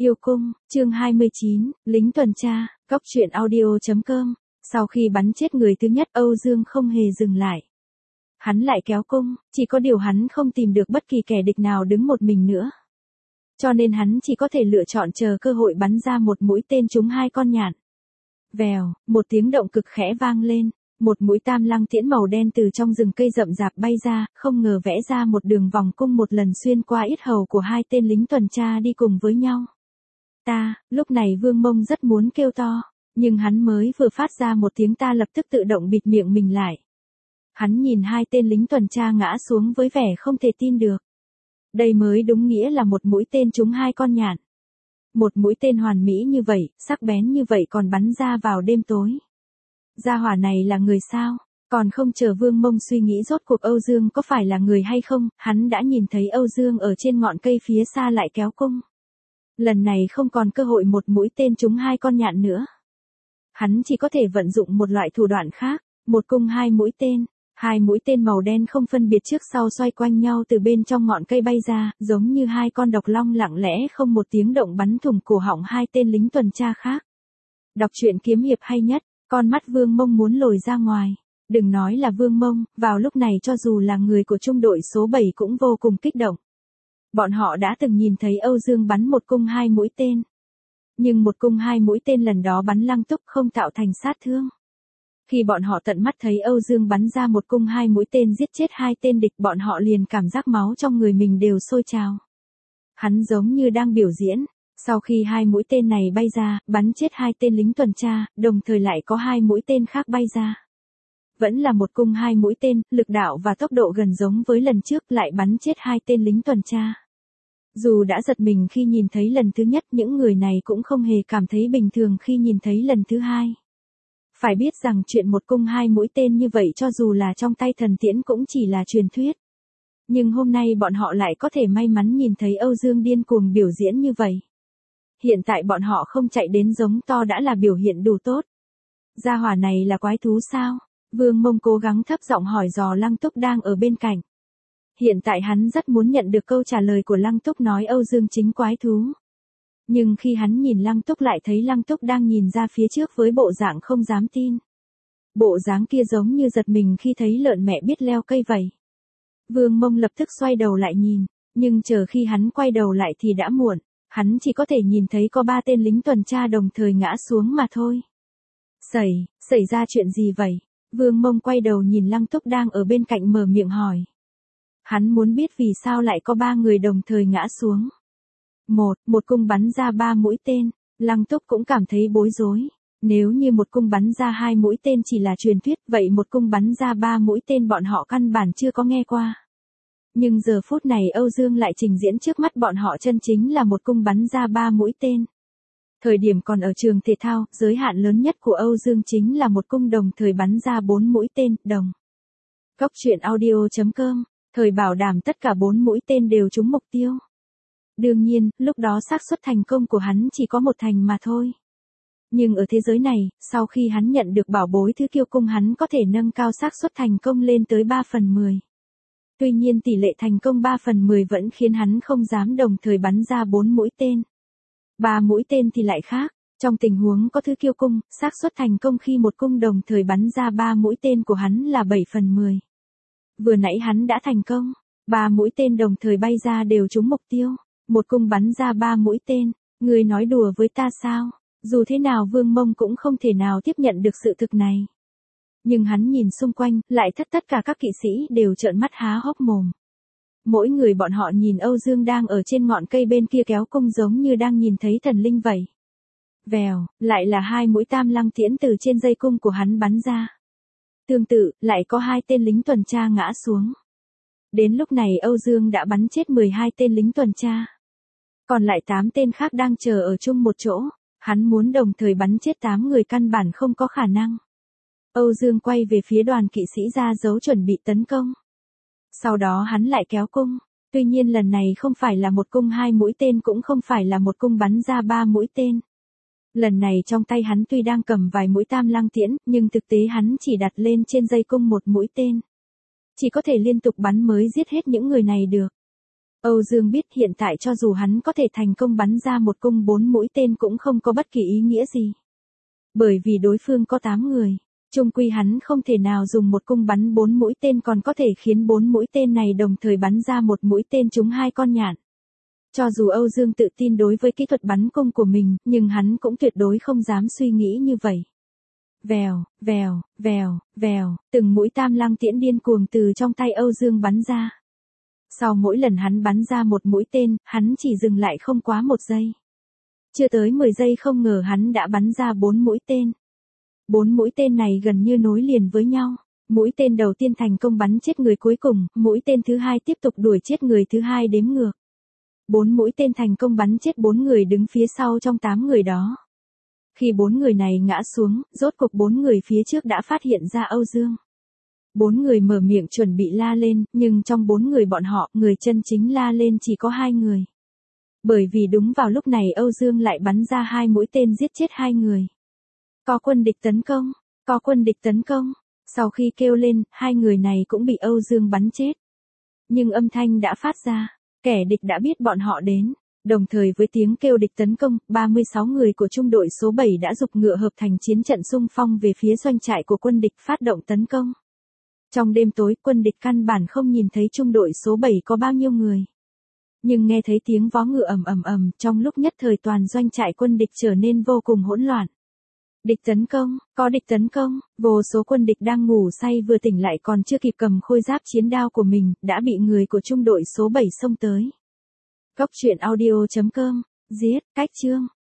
Yêu cung, chương 29, lính tuần tra, góc truyện audio.com. Sau khi bắn chết người thứ nhất, Âu Dương không hề dừng lại. Hắn lại kéo cung, chỉ có điều hắn không tìm được bất kỳ kẻ địch nào đứng một mình nữa. Cho nên hắn chỉ có thể lựa chọn chờ cơ hội bắn ra một mũi tên trúng hai con nhạn. Vèo, một tiếng động cực khẽ vang lên, một mũi tam lăng tiễn màu đen từ trong rừng cây rậm rạp bay ra, không ngờ vẽ ra một đường vòng cung một lần xuyên qua yết hầu của hai tên lính tuần tra đi cùng với nhau. Lúc này Vương Mông rất muốn kêu to, nhưng hắn mới vừa phát ra một tiếng ta lập tức tự động bịt miệng mình lại. Hắn nhìn hai tên lính tuần tra ngã xuống với vẻ không thể tin được. Đây mới đúng nghĩa là một mũi tên trúng hai con nhạn. Một mũi tên hoàn mỹ như vậy, sắc bén như vậy còn bắn ra vào đêm tối. Gia hỏa này là người sao? Còn không chờ Vương Mông suy nghĩ rốt cuộc Âu Dương có phải là người hay không, hắn đã nhìn thấy Âu Dương ở trên ngọn cây phía xa lại kéo cung. Lần này không còn cơ hội một mũi tên trúng hai con nhạn nữa. Hắn chỉ có thể vận dụng một loại thủ đoạn khác, một cung hai mũi tên. Hai mũi tên màu đen không phân biệt trước sau xoay quanh nhau từ bên trong ngọn cây bay ra, giống như hai con độc long lặng lẽ không một tiếng động bắn thủng cổ họng hai tên lính tuần tra khác. Đọc truyện kiếm hiệp hay nhất, con mắt Vương Mông muốn lồi ra ngoài. Đừng nói là Vương Mông, vào lúc này cho dù là người của trung đội số 7 cũng vô cùng kích động. Bọn họ đã từng nhìn thấy Âu Dương bắn một cung hai mũi tên. Nhưng một cung hai mũi tên lần đó bắn lăng túc không tạo thành sát thương. Khi bọn họ tận mắt thấy Âu Dương bắn ra một cung hai mũi tên giết chết hai tên địch, bọn họ liền cảm giác máu trong người mình đều sôi trào. Hắn giống như đang biểu diễn, sau khi hai mũi tên này bay ra, bắn chết hai tên lính tuần tra, đồng thời lại có hai mũi tên khác bay ra. Vẫn là một cung hai mũi tên, lực đạo và tốc độ gần giống với lần trước, lại bắn chết hai tên lính tuần tra. Dù đã giật mình khi nhìn thấy lần thứ nhất, những người này cũng không hề cảm thấy bình thường khi nhìn thấy lần thứ hai. Phải biết rằng chuyện một cung hai mũi tên như vậy cho dù là trong tay thần tiễn cũng chỉ là truyền thuyết. Nhưng hôm nay bọn họ lại có thể may mắn nhìn thấy Âu Dương điên cuồng biểu diễn như vậy. Hiện tại bọn họ không chạy đến giống to đã là biểu hiện đủ tốt. Gia hỏa này là quái thú sao? Vương Mông cố gắng thấp giọng hỏi dò Lăng Túc đang ở bên cạnh. Hiện tại hắn rất muốn nhận được câu trả lời của Lăng Túc nói Âu Dương chính quái thú. Nhưng khi hắn nhìn Lăng Túc lại thấy Lăng Túc đang nhìn ra phía trước với bộ dạng không dám tin. Bộ dáng kia giống như giật mình khi thấy lợn mẹ biết leo cây vậy. Vương Mông lập tức xoay đầu lại nhìn, nhưng chờ khi hắn quay đầu lại thì đã muộn, hắn chỉ có thể nhìn thấy có 3 tên lính tuần tra đồng thời ngã xuống mà thôi. Xảy ra chuyện gì vậy? Vương Mông quay đầu nhìn Lăng Túc đang ở bên cạnh mở miệng hỏi. Hắn muốn biết vì sao lại có 3 người đồng thời ngã xuống. Một cung bắn ra 3 mũi tên, Lăng Túc cũng cảm thấy bối rối. Nếu như một cung bắn ra 2 mũi tên chỉ là truyền thuyết, vậy một cung bắn ra 3 mũi tên bọn họ căn bản chưa có nghe qua. Nhưng giờ phút này Âu Dương lại trình diễn trước mắt bọn họ chân chính là một cung bắn ra 3 mũi tên. Thời điểm còn ở trường thể thao, giới hạn lớn nhất của Âu Dương chính là một cung đồng thời bắn ra 4 mũi tên, đồng. Góc truyện audio.com, thời bảo đảm tất cả 4 mũi tên đều trúng mục tiêu. Đương nhiên, lúc đó xác suất thành công của hắn chỉ có 1 thành mà thôi. Nhưng ở thế giới này, sau khi hắn nhận được bảo bối thứ kiêu cung hắn có thể nâng cao xác suất thành công lên tới 3/10. Tuy nhiên tỷ lệ thành công 3/10 vẫn khiến hắn không dám đồng thời bắn ra 4 mũi tên. 3 mũi tên thì lại khác, trong tình huống có thứ kiêu cung, xác suất thành công khi một cung đồng thời bắn ra 3 mũi tên của hắn là 7/10. Vừa nãy hắn đã thành công, 3 mũi tên đồng thời bay ra đều trúng mục tiêu, một cung bắn ra 3 mũi tên, người nói đùa với ta sao? Dù thế nào Vương Mông cũng không thể nào tiếp nhận được sự thực này. Nhưng hắn nhìn xung quanh, lại tất cả các kỵ sĩ đều trợn mắt há hốc mồm. Mỗi người bọn họ nhìn Âu Dương đang ở trên ngọn cây bên kia kéo cung giống như đang nhìn thấy thần linh vậy. Vèo, lại là 2 mũi tam lăng tiễn từ trên dây cung của hắn bắn ra. Tương tự, lại có 2 tên lính tuần tra ngã xuống. Đến lúc này Âu Dương đã bắn chết 12 tên lính tuần tra. Còn lại 8 tên khác đang chờ ở chung một chỗ. Hắn muốn đồng thời bắn chết 8 người căn bản không có khả năng. Âu Dương quay về phía đoàn kỵ sĩ ra dấu chuẩn bị tấn công. Sau đó hắn lại kéo cung. Tuy nhiên lần này không phải là một cung 2 mũi tên cũng không phải là một cung bắn ra 3 mũi tên. Lần này trong tay hắn tuy đang cầm vài mũi tam lăng tiễn, nhưng thực tế hắn chỉ đặt lên trên dây cung một mũi tên. Chỉ có thể liên tục bắn mới giết hết những người này được. Âu Dương biết hiện tại cho dù hắn có thể thành công bắn ra một cung 4 mũi tên cũng không có bất kỳ ý nghĩa gì. Bởi vì đối phương có 8 người, chung quy hắn không thể nào dùng một cung bắn 4 mũi tên còn có thể khiến 4 mũi tên này đồng thời bắn ra một mũi tên trúng 2 con nhạn. Cho dù Âu Dương tự tin đối với kỹ thuật bắn cung của mình, nhưng hắn cũng tuyệt đối không dám suy nghĩ như vậy. Vèo, vèo, vèo, vèo, từng mũi tam lăng tiễn điên cuồng từ trong tay Âu Dương bắn ra. Sau mỗi lần hắn bắn ra một mũi tên, hắn chỉ dừng lại không quá 1 giây. Chưa tới 10 giây không ngờ hắn đã bắn ra 4 mũi tên. 4 mũi tên này gần như nối liền với nhau. Mũi tên đầu tiên thành công bắn chết người cuối cùng, mũi tên thứ hai tiếp tục đuổi chết người thứ hai đếm ngược. 4 mũi tên thành công bắn chết 4 người đứng phía sau trong 8 người đó. Khi 4 người này ngã xuống, rốt cuộc 4 người phía trước đã phát hiện ra Âu Dương. 4 người mở miệng chuẩn bị la lên, nhưng trong 4 người bọn họ, người chân chính la lên chỉ có 2 người. Bởi vì đúng vào lúc này Âu Dương lại bắn ra 2 mũi tên giết chết 2 người. Có quân địch tấn công, có quân địch tấn công. Sau khi kêu lên, 2 người này cũng bị Âu Dương bắn chết. Nhưng âm thanh đã phát ra, kẻ địch đã biết bọn họ đến. Đồng thời với tiếng kêu địch tấn công, 36 người của trung đội số 7 đã giục ngựa hợp thành chiến trận xung phong về phía doanh trại của quân địch phát động tấn công. Trong đêm tối, quân địch căn bản không nhìn thấy trung đội số 7 có bao nhiêu người. Nhưng nghe thấy tiếng vó ngựa ầm ầm ầm, trong lúc nhất thời toàn doanh trại quân địch trở nên vô cùng hỗn loạn. Địch tấn công, có địch tấn công, vô số quân địch đang ngủ say vừa tỉnh lại còn chưa kịp cầm khôi giáp chiến đao của mình, đã bị người của trung đội số 7 xông tới. Cốc truyện audio.com, giết, cách chương.